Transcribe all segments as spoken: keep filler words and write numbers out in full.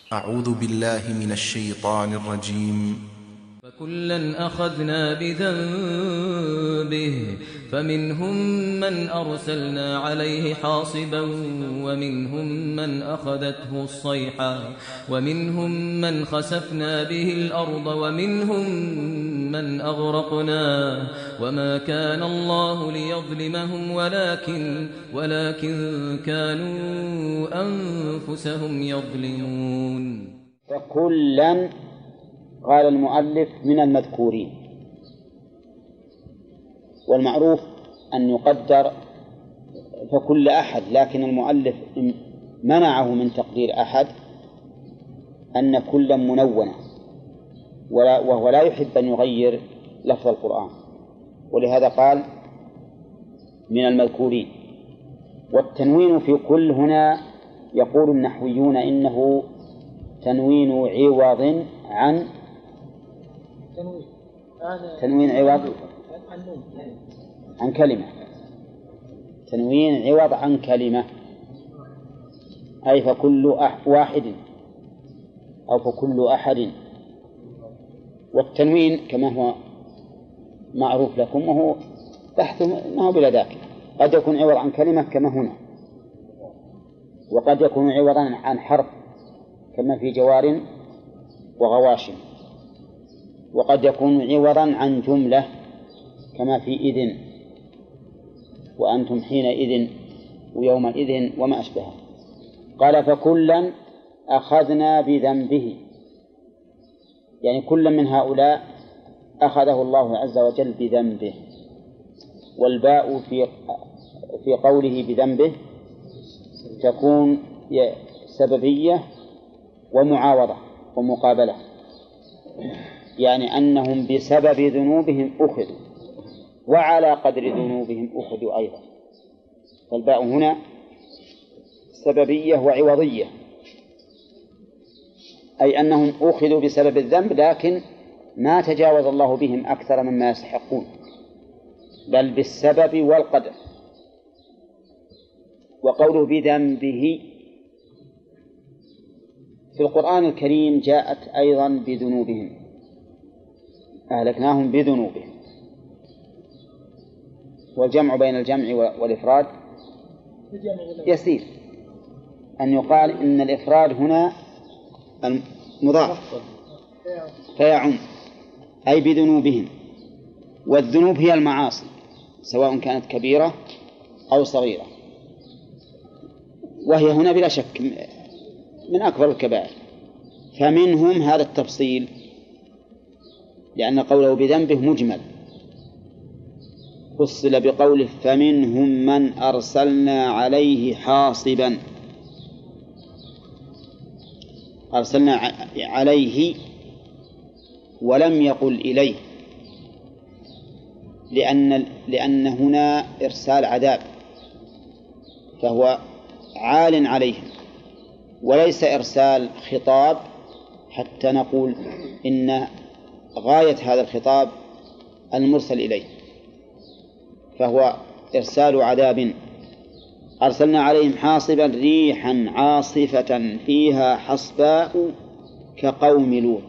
أعوذ بالله من الشيطان الرجيم. فكلا أخذنا بذنبه فمنهم من أرسلنا عليه حاصبا ومنهم من أخذته الصيحة ومنهم من خسفنا به الأرض ومنهم من أغرقنا وما كان الله ليظلمهم ولكن, ولكن كانوا أنفسهم يظلمون. فكلا قال المؤلف من المذكورين، والمعروف أن يقدر فكل أحد، لكن المؤلف منعه من تقدير أحد أن كلا منونة، وهو لا يحب أن يغير لفظ القرآن، ولهذا قال من المذكورين. والتنوين في كل هنا يقول النحويون إنه تنوين عوض عن تنوين عوض عن كلمة تنوين عوض عن كلمة أي فكل واحد أو فكل أحد. والتنوين كما هو معروف لكم وهو بحث ما هو بلا ذاك، قد يكون عوض عن كلمة كما هنا، وقد يكون عوضا عن حرف كما في جوار وغواشم، وقد يكون عوضا عن جملة كما في إذن وأنتم حينئذ ويومئذ وما أشبهه. قال فكلا أخذنا بذنبه، يعني كل من هؤلاء أخذه الله عز وجل بذنبه، والباء في في قوله بذنبه تكون سببية ومعاوضة ومقابلة، يعني أنهم بسبب ذنوبهم أخذوا وعلى قدر ذنوبهم أخذوا أيضا. فالباء هنا سببية وعوضية، أي أنهم أخذوا بسبب الذنب لكن ما تجاوز الله بهم أكثر مما يستحقون، بل بالسبب والقدر. وقوله بذنبه في القرآن الكريم جاءت أيضا بذنوبهم، أهلكناهم بذنوبهم، والجمع بين الجمع والإفراد يسير أن يقال إن الإفراد هنا مضاف فيعم أي بذنوبهم، والذنوب هي المعاصي سواء كانت كبيرة أو صغيرة، وهي هنا بلا شك من أكبر الكبائر. فمنهم هذا التفصيل لأن قوله بذنبه مجمل، فصل بقوله فمنهم من أرسلنا عليه حاصبا. أرسلنا عليه ولم يقل إليه، لأن لأن هنا إرسال عذاب فهو عال عليهم، وليس إرسال خطاب حتى نقول إن غاية هذا الخطاب المرسل إليه، فهو إرسال عذاب. أرسلنا عليهم حاصبا ريحا عاصفة فيها حصباء كقوم لوط.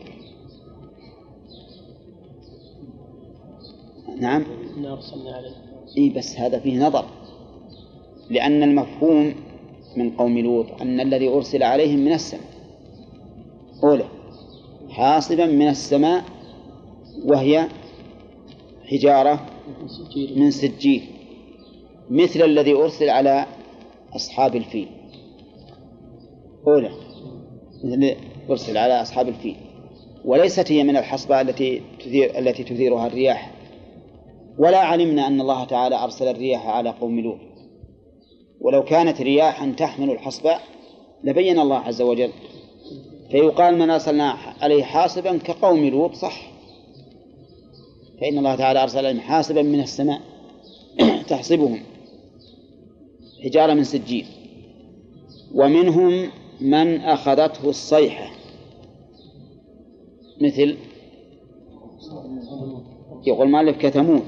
نعم أرسلنا عليهم إيه، بس هذا فيه نظر، لأن المفهوم من قوم لوط أن الذي أرسل عليهم من السماء أولى حاصبا من السماء، وهي حجارة من سجيل مثل الذي أرسل على أصحاب الفيل، أولى مثل الذي أرسل على أصحاب الفيل، وليست هي من الحصبة التي تثير التي تثيرها الرياح، ولا علمنا أن الله تعالى أرسل الرياح على قوم لوط، ولو كانت رياحا تحمل الحصبة لبين الله عز وجل. فيقال من أرسلنا عليه حاصبا كقوم لوط صح، فإن الله تعالى أرسل عليهم حاصبا من السماء تحصبهم حجارة من سجيل. ومنهم من أخذته الصيحة مثل يقول مالك كثمود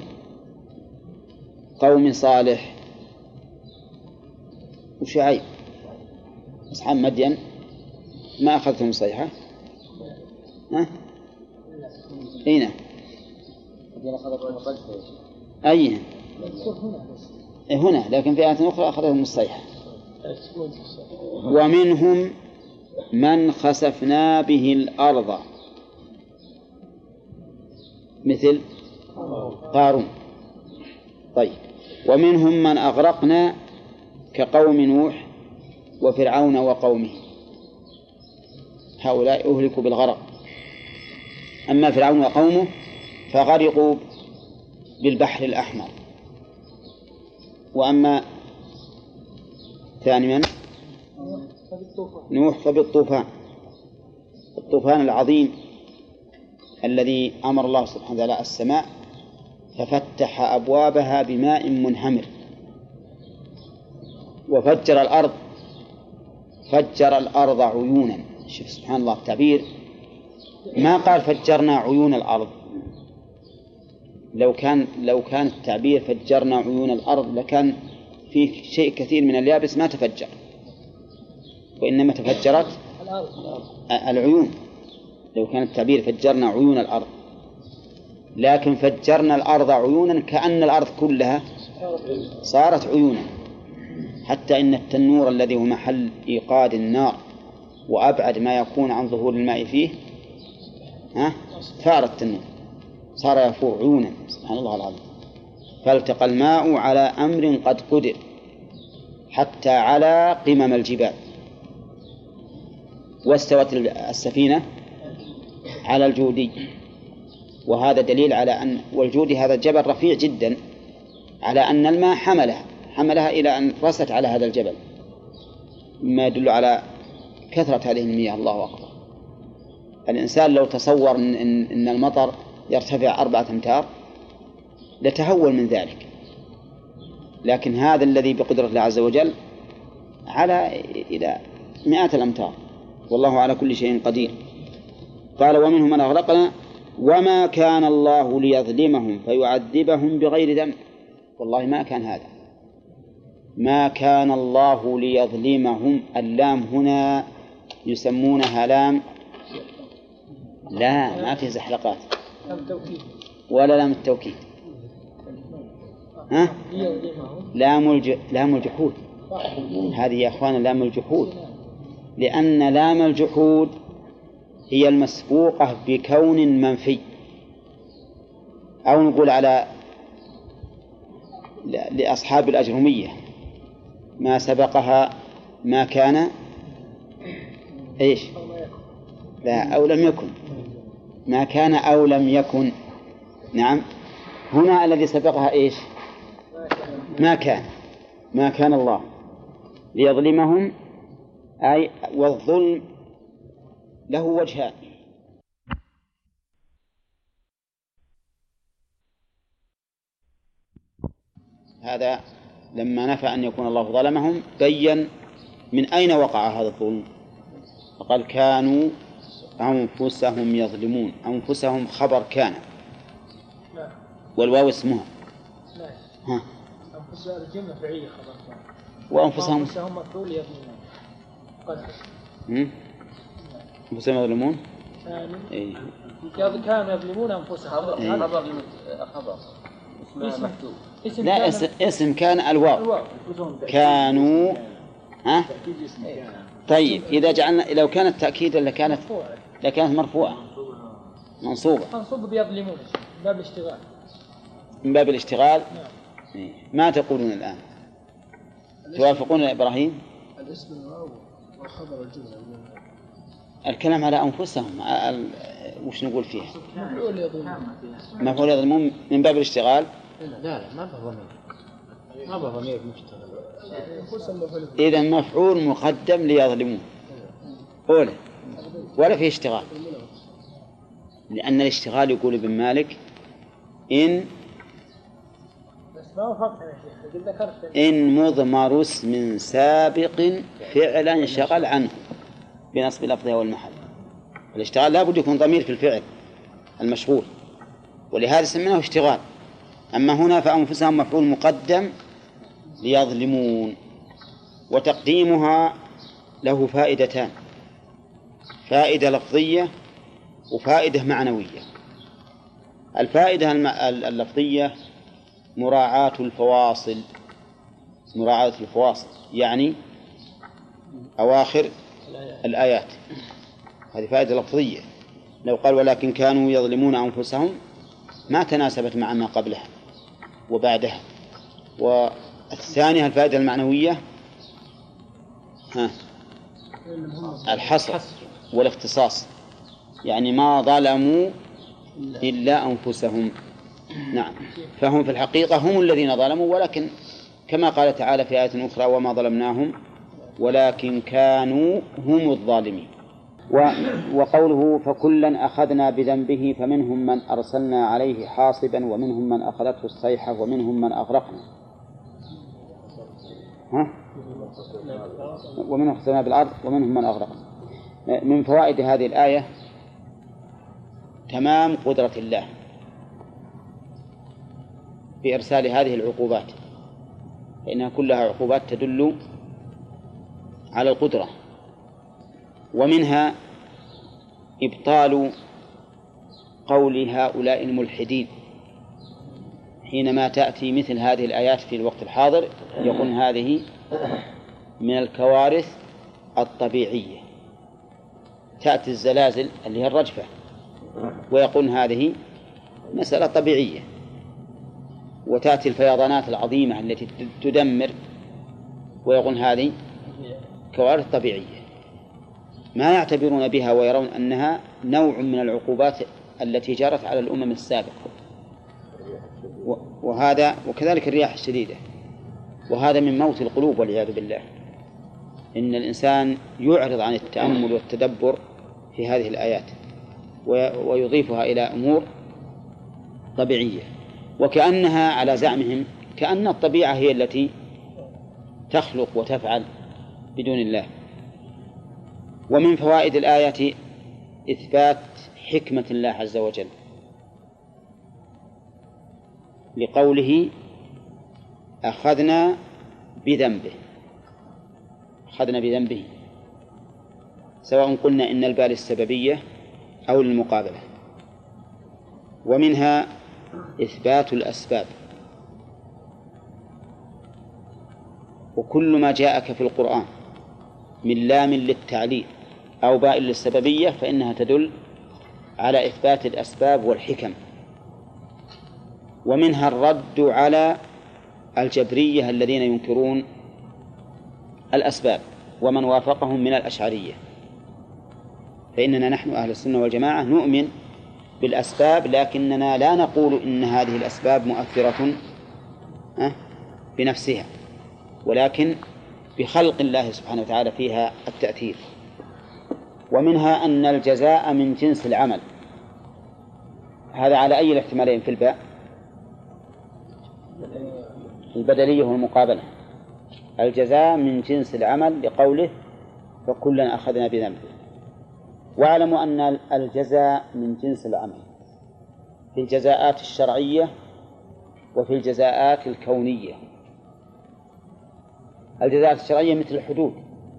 قوم صالح وشعيب أصحاب مدين ما أخذتم الصيحة؟ ها؟ أين؟ أين؟ هنا، لكن في آية أخرى أخذتهم الصيحة. ومنهم من خسفنا به الأرض مثل قارون. طيب، ومنهم من أغرقنا كقوم نوح وفرعون وقومه، هؤلاء أهلكوا بالغرق. أما فرعون وقومه فغرقوا بالبحر الأحمر. وأما ثاني من نوح فبالطوفان، الطوفان العظيم الذي أمر الله سبحانه وتعالى السماء ففتح أبوابها بماء منهمر، وفجر الأرض فجر الأرض عيونا. شوف سبحان الله التعبير، ما قال فجرنا عيون الأرض. لو كان لو كان التعبير فجرنا عيون الأرض لكان فيه شيء كثير من اليابس ما تفجر، وإنما تفجرت العيون. لو كان التعبير فجرنا عيون الأرض، لكن فجرنا الأرض عيونا كأن الأرض كلها صارت عيونا، حتى إن التنور الذي هو محل إيقاد النار وأبعد ما يكون عن ظهور الماء فيه ها ثار التنور، صار يفور عيونا. سبحان الله العظيم. فالتقى الماء على أمر قد قدر حتى على قمم الجبال، واستوت السفينة على الجودي. وهذا دليل على أن والجودي هذا الجبل رفيع جدا، على أن الماء حملها حملها إلى أن رست على هذا الجبل، ما يدل على كثرة هذه المياه. الله أكبر. الإنسان لو تصور إن, إن المطر يرتفع أربعة أمتار لتهول من ذلك، لكن هذا الذي بقدرة الله عز وجل على إلى مئات الأمتار، والله على كل شيء قدير. قال ومنهم من أغرقنا وما كان الله ليظلمهم فيعذبهم بغير ذنب. والله ما كان هذا، ما كان الله ليظلمهم. اللام هنا يسمونها لام لا ما في زحلقات ولا لام التوكيد. ها؟ لام الج... لام الجحود. هذه يا أخوان لام الجحود، لأن لام الجحود هي المسبوقة بكون منفي، أو نقول على لأصحاب الأجرمية ما سبقها ما كان إيش لا أو لم يكن، ما كان أو لم يكن. نعم، هنا الذي سبقها إيش ما كان ما كان الله ليظلمهم، أي والظلم له وجهان. هذا لما نفى أن يكون الله ظلمهم بين من أين وقع هذا الظلم، فقال كانوا أنفسهم يظلمون. أنفسهم خبر كان والواو اسمها ها أنفسهم الجملة فعلية خبر كان، وأنفسهم أنفسهم مفعول يظلمون. أنفسهم يظلمون إيه. كانوا يظلمون أنفسهم. خبر خبر اسم اسم لا اسم, اسم كان الواو كانوا ها. طيب إذا جعلنا لو كانت تأكيدا لكانت لكانت مرفوعة منصوبة منصوبة بيظلمون من باب الاشتغال من باب الاشتغال. نعم. ما تقولون الآن؟ توافقون يا إبراهيم؟ الاسم الواو وخبر الجملة الكلام على أنفسهم ال... وش نقول فيه؟ مفعول يظلمون. مفعول يظلمون من باب الاشتغال. لا لا ما بضمير ما بضمير مشتغل. إذا مفعول مقدم ليظلمون أولا ولا فيه اشتغال، لأن الاشتغال يقول ابن مالك إن إن مضمر اسم سابق فعلا شغل عنه بنصب لفظه والمحل. الاشتغال لا بد يكون ضمير في الفعل المشغول، ولهذا سميناه اشتغال. أما هنا فأنفسهم مفعول مقدم ليظلمون. وتقديمها له فائدتان. فائدة لفظية وفائدة معنوية. الفائدة اللفظية مراعاة الفواصل، مراعاة الفواصل يعني أواخر الآيات، هذه فائدة لفظية. لو قال ولكن كانوا يظلمون أنفسهم ما تناسبت مع ما قبلها وبعدها. والثانية الفائدة المعنوية ها الحصر والاختصاص، يعني ما ظلموا إلا أنفسهم. نعم، فهم في الحقيقة هم الذين ظلموا، ولكن كما قال تعالى في آية أخرى وما ظلمناهم ولكن كانوا هم الظالمين. وقوله فكلا أخذنا بذنبه فمنهم من أرسلنا عليه حاصبا ومنهم من أخذته الصيحة ومنهم من أغرقنا. ها؟ ومنهم خسفنا بالأرض ومنهم من أغرقنا. من فوائد هذه الآية تمام قدرة الله بإرسال هذه العقوبات، فإنها كلها عقوبات تدل على القدرة. ومنها إبطال قول هؤلاء الملحدين حينما تأتي مثل هذه الآيات في الوقت الحاضر، يقول هذه من الكوارث الطبيعية. تأتي الزلازل اللي هي الرجفة ويقول هذه مسألة طبيعية، وتأتي الفيضانات العظيمة التي تدمر ويقول هذه كوارث طبيعية، ما يعتبرون بها ويرون أنها نوع من العقوبات التي جرت على الأمم السابقة. وهذا وكذلك الرياح الشديدة، وهذا من موت القلوب والعياذ بالله. إن الإنسان يعرض عن التأمل والتدبر في هذه الآيات ويضيفها إلى أمور طبيعية، وكأنها على زعمهم كأن الطبيعة هي التي تخلق وتفعل بدون الله. ومن فوائد الآية إثبات حكمة الله عز وجل لقوله أخذنا بذنبه، أخذنا بذنبه، سواء قلنا إن الباء للسببية أو للمقابلة. ومنها إثبات الأسباب، وكل ما جاءك في القرآن من لام للتعليل أو باء للسببية فإنها تدل على إثبات الأسباب والحكم. ومنها الرد على الجبرية الذين ينكرون الأسباب ومن وافقهم من الأشعرية، فإننا نحن أهل السنة والجماعة نؤمن بالأسباب، لكننا لا نقول إن هذه الأسباب مؤثرة بنفسها، ولكن بخلق الله سبحانه وتعالى فيها التأثير. ومنها أن الجزاء من جنس العمل، هذا على أي الاحتمالين في الباء؟ البدلية والمقابلة. الجزاء من جنس العمل لقوله فكلا أخذنا بذنبه. واعلموا أن الجزاء من جنس العمل في الجزاءات الشرعية وفي الجزاءات الكونية. الجزاءات الشرعية مثل الحدود،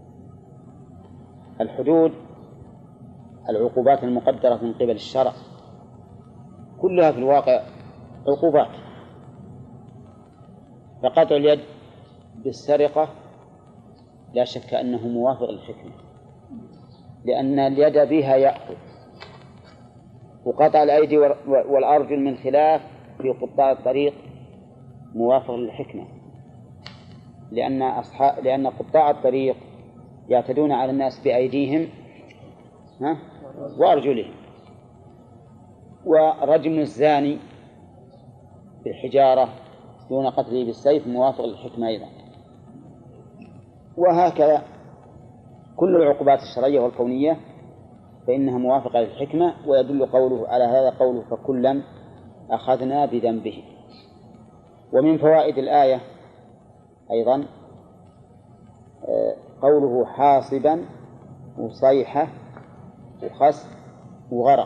الحدود العقوبات المقدرة من قبل الشرع كلها في الواقع عقوبات. فقطع اليد بالسرقة لا شك أنه موافق للحكمة، لأن اليد بها يأخذ. وقطع الأيدي والأرجل من خلاف في قطاع الطريق موافق للحكمة، لأن أصحاب لأن قطاع الطريق يعتدون على الناس بأيديهم ها وأرجلهم. ورجم الزاني بالحجارة دون قتله بالسيف موافق للحكمة أيضا. وهكذا كل العقوبات الشرعية والكونية فإنها موافقة للحكمة، ويدل قوله على هذا قوله فكلا أخذنا بذنبه. ومن فوائد الآية أيضا قوله حاصبا وصيحة وخسف وغرق،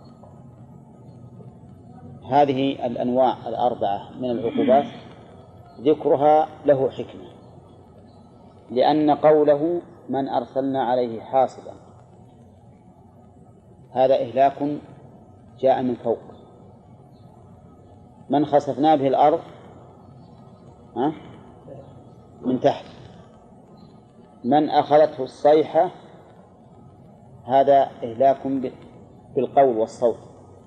هذه الأنواع الأربعة من العقوبات ذكرها له حكمة، لأن قوله من أرسلنا عليه حاصبا هذا إهلاك جاء من فوق. من خسفنا به الأرض ها؟ من تحت. من أخذته الصيحة هذا إهلاك بالقول والصوت.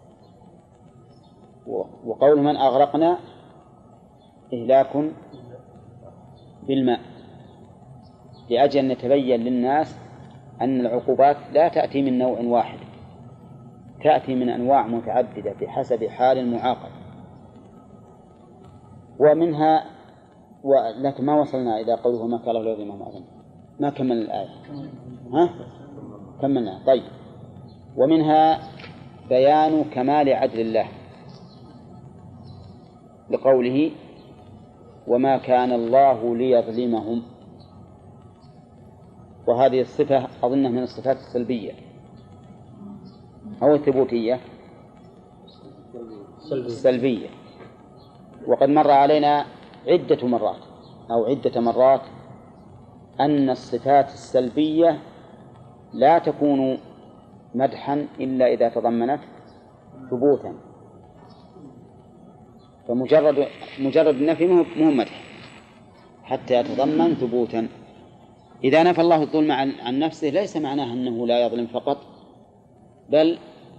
وقول من أغرقنا إهلاك بالماء، لأجل أن يتبين للناس أن العقوبات لا تأتي من نوع واحد، تأتي من أنواع متعددة بحسب حال المعاقب. ومنها ولكن ما وصلنا إلى قوله ما كان الله يظلمهم أظن ما كمل الآية. ها؟ كملنا. طيب. ومنها بيان كمال عدل الله لقوله وما كان الله ليظلمهم، وهذه الصفة أظنها من الصفات السلبية أو الثبوتية السلبية. وقد مر علينا عدة مرات أو عدة مرات أن الصفات السلبية لا تكون مدحا إلا إذا تضمنت ثبوتا، فمجرد مجرد النفي مهم مدح حتى يتضمن ثبوتا. إذا نفى الله الظلم عن, عن نفسه ليس معناه أنه لا يظلم فقط، بل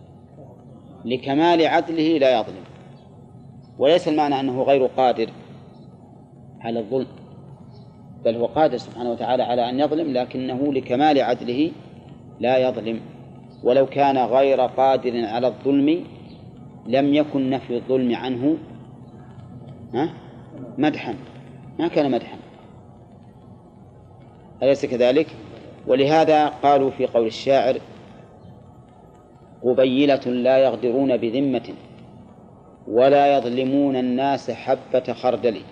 لكمال عدله لا يظلم، وليس المعنى أنه غير قادر على الظلم، بل هو قادر سبحانه وتعالى على أن يظلم، لكنه لكمال عدله لا يظلم. ولو كان غير قادر على الظلم لم يكن نفي الظلم عنه مدحا، ما كان مدحا، أليس كذلك؟ ولهذا قالوا في قول الشاعر قبيلة لا يغدرون بذمة ولا يظلمون الناس حبة خردل.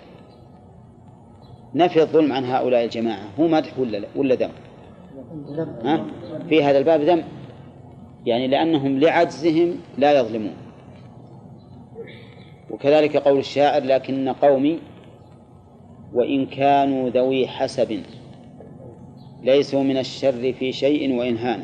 نفي الظلم عن هؤلاء الجماعة هو مدح ولا ولا ذم؟ ها؟ في هذا الباب ذم، يعني لأنهم لعجزهم لا يظلمون. وكذلك قول الشاعر لكن قومي وإن كانوا ذوي حسب ليسوا من الشر في شيء وإن هانوا،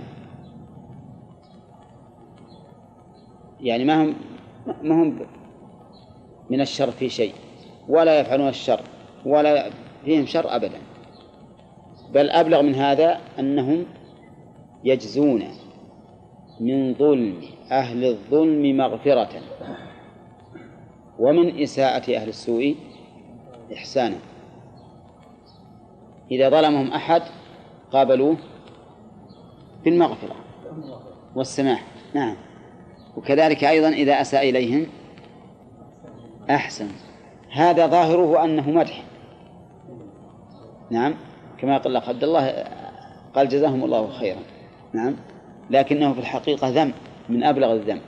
يعني ما هم ما هم من الشر في شيء ولا يفعلون الشر ولا فيهم شر أبدا، بل أبلغ من هذا أنهم يجزون من ظلم أهل الظلم مغفرة ومن إساءة أهل السوء إحسانا. إذا ظلمهم أحد قابلوه بالمغفرة والسماح. نعم. وكذلك أيضا إذا أساء إليهم أحسن. هذا ظاهره أنه مدح، نعم، كما قال عبد الله قال جزاهم الله خيرا، نعم، لكنه في الحقيقة ذم من أبلغ الذم،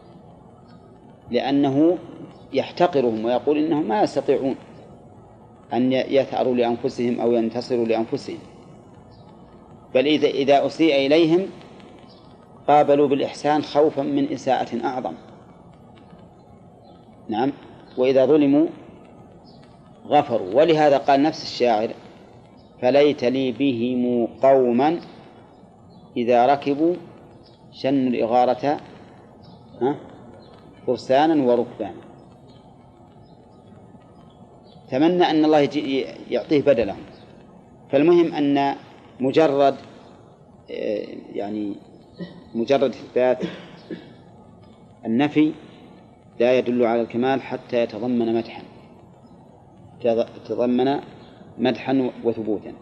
لأنه يحتقرهم ويقول إنهم ما يستطيعون أن يثأروا لأنفسهم أو ينتصروا لأنفسهم، بل إذا إذا أسيء إليهم قابلوا بالإحسان خوفا من إساءة أعظم. نعم. وإذا ظلموا غفروا. ولهذا قال نفس الشاعر فليت لي بهم قوما إذا ركبوا شنوا الإغارة فرسانا وركبانا. تمنى أن الله يعطيه بدلهم. فالمهم أن مجرد يعني مجرد إثبات النفي لا يدل على الكمال حتى يتضمن مدحا يتضمن مدحا وثبوتا.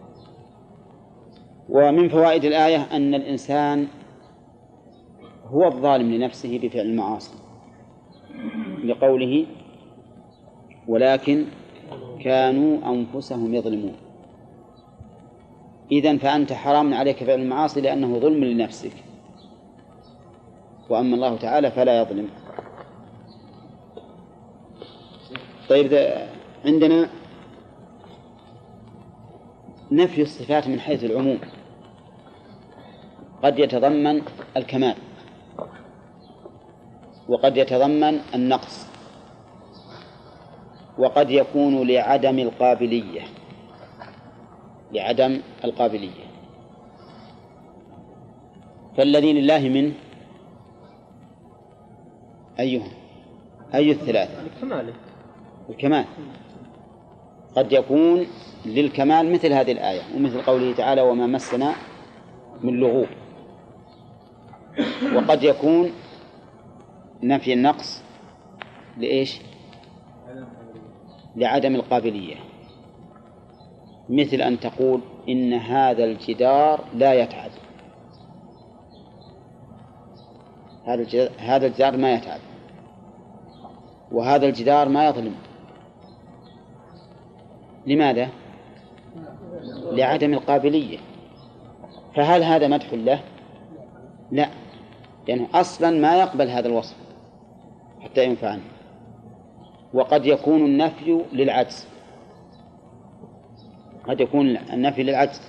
ومن فوائد الآية أن الإنسان هو الظالم لنفسه بفعل المعاصي، لقوله ولكن كانوا أنفسهم يظلمون. إذن فأنت حرام عليك فعل المعاصي لأنه ظلم لنفسك، وأما الله تعالى فلا يظلم. طيب، عندنا نفي الصفات من حيث العموم قد يتضمن الكمال وقد يتضمن النقص وقد يكون لعدم القابلية لعدم القابلية فالذي لله منه أيها أي الثلاثة؟ الكمال. الكمال. قد يكون للكمال مثل هذه الآية ومثل قوله تعالى وما مسنا من لغوب، وقد يكون نفي النقص لإيش؟ لعدم القابلية، مثل أن تقول إن هذا الجدار لا يتعب، هذا الجدار ما يتعب، وهذا الجدار ما يظلم. لماذا؟ لعدم القابلية. فهل هذا مدح له؟ لا، لأنه أصلا ما يقبل هذا الوصف حتى ينفع عنه. وقد يكون النفي للعجز، قد يكون النفي للعجز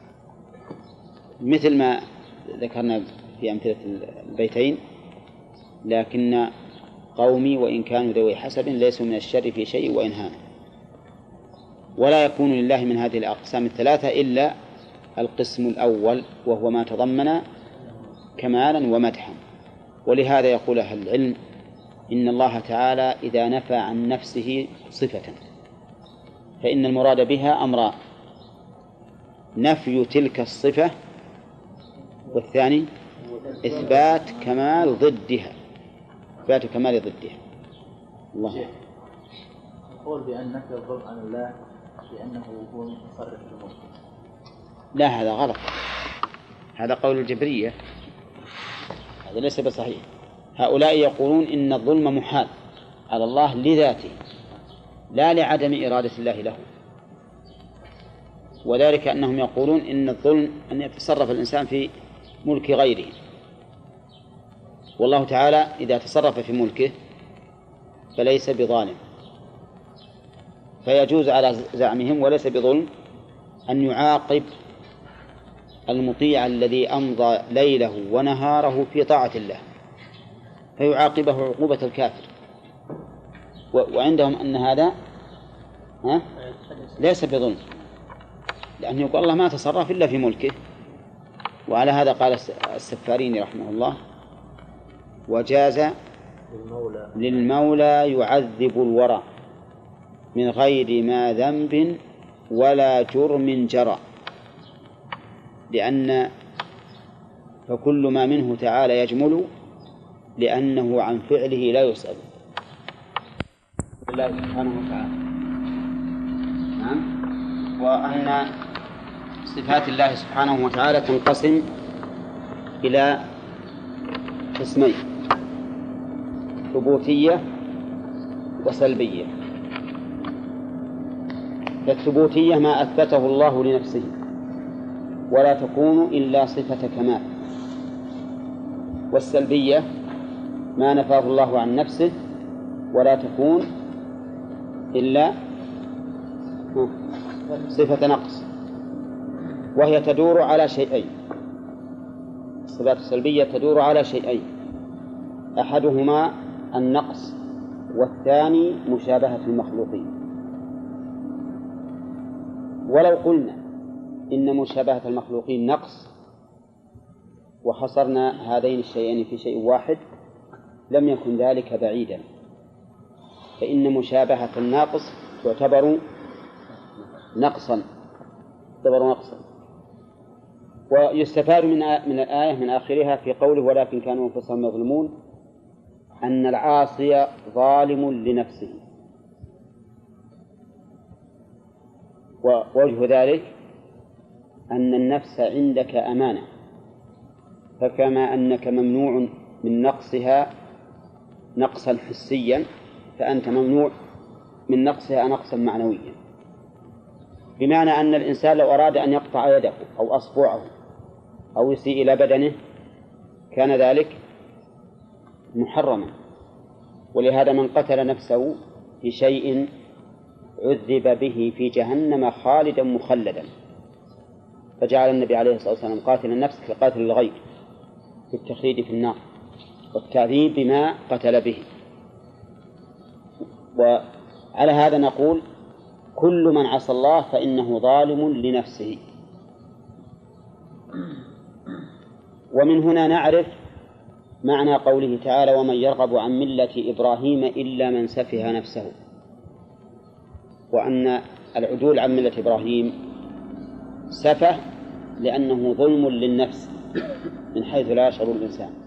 مثل ما ذكرنا في أمثلة البيتين لكن قومي وإن كانوا ذوي حسب ليسوا من الشر في شيء وإن هان. ولا يكون لله من هذه الأقسام الثلاثة إلا القسم الأول وهو ما تضمن كمالا ومدحا. ولهذا يقول أهل العلم إن الله تعالى إذا نفى عن نفسه صفة فإن المراد بها أمران: نفي تلك الصفة، والثاني إثبات كمال ضدها، إثبات كمال ضدها. الله يقول بأن نفي الظلم عن الله لأنه هو المتصرف في الملك. لا، هذا غلط، هذا قول الجبرية، هذا ليس بصحيح. هؤلاء يقولون إن الظلم محال على الله لذاته لا لعدم إرادة الله له، وذلك أنهم يقولون إن الظلم أن يتصرف الإنسان في ملك غيره، والله تعالى إذا تصرف في ملكه فليس بظالم، فيجوز على زعمهم وليس بظلم أن يعاقب المطيع الذي أمضى ليله ونهاره في طاعة الله، فيعاقبه عقوبة الكافر. وعندهم أن هذا ها ليس بظلم، لأنه يقول الله ما تصرف إلا في ملكه. وعلى هذا قال السفاريني رحمه الله: وجاز للمولى يعذب الورى من غير ما ذنب ولا جرم جرى، لأن فكل ما منه تعالى يجمل لأنه عن فعله لا يسأل الله سبحانه وتعالى. نعم. وأن صفات الله سبحانه وتعالى تنقسم إلى قسمين: ثبوتية وسلبية. فالثبوتية ما أثبته الله لنفسه ولا تكون إلا صفة كمال، والسلبية ما نفاه الله عن نفسه ولا تكون إلا صفة نقص، وهي تدور على شيئين. الصفات السلبية تدور على شيئين: أحدهما النقص، والثاني مشابهة المخلوقين. ولو قلنا إن مشابهة المخلوقين نقص وحصرنا هذين الشيئين في شيء واحد لم يكن ذلك بعيدا، فإن مشابهة الناقص تعتبر نقصا تعتبر نقصا ويستفاد من من الآية من آخرها في قوله: ولكن كانوا أنفسهم يظلمون، أن العاصي ظالم لنفسه. ووجه ذلك أن النفس عندك أمانة، فكما أنك ممنوع من نقصها نقصا حسيا فأنت ممنوع من نقصها نقصا معنويا، بمعنى أن الإنسان لو أراد أن يقطع يده أو أصبعه أو يسيء إلى بدنه كان ذلك محرما. ولهذا من قتل نفسه في شيء عذب به في جهنم خالدا مخلدا، فجعل النبي عليه الصلاة والسلام قاتل النفس كقاتل الغير في التخليد في النار والتعذيب بما قتل به. وعلى هذا نقول: كل من عصى الله فإنه ظالم لنفسه. ومن هنا نعرف معنى قوله تعالى ومن يرغب عن ملة إبراهيم إلا من سفه نفسه، وأن العدول عن ملة إبراهيم سفه لأنه ظلم للنفس من حيث لا يشعر الإنسان.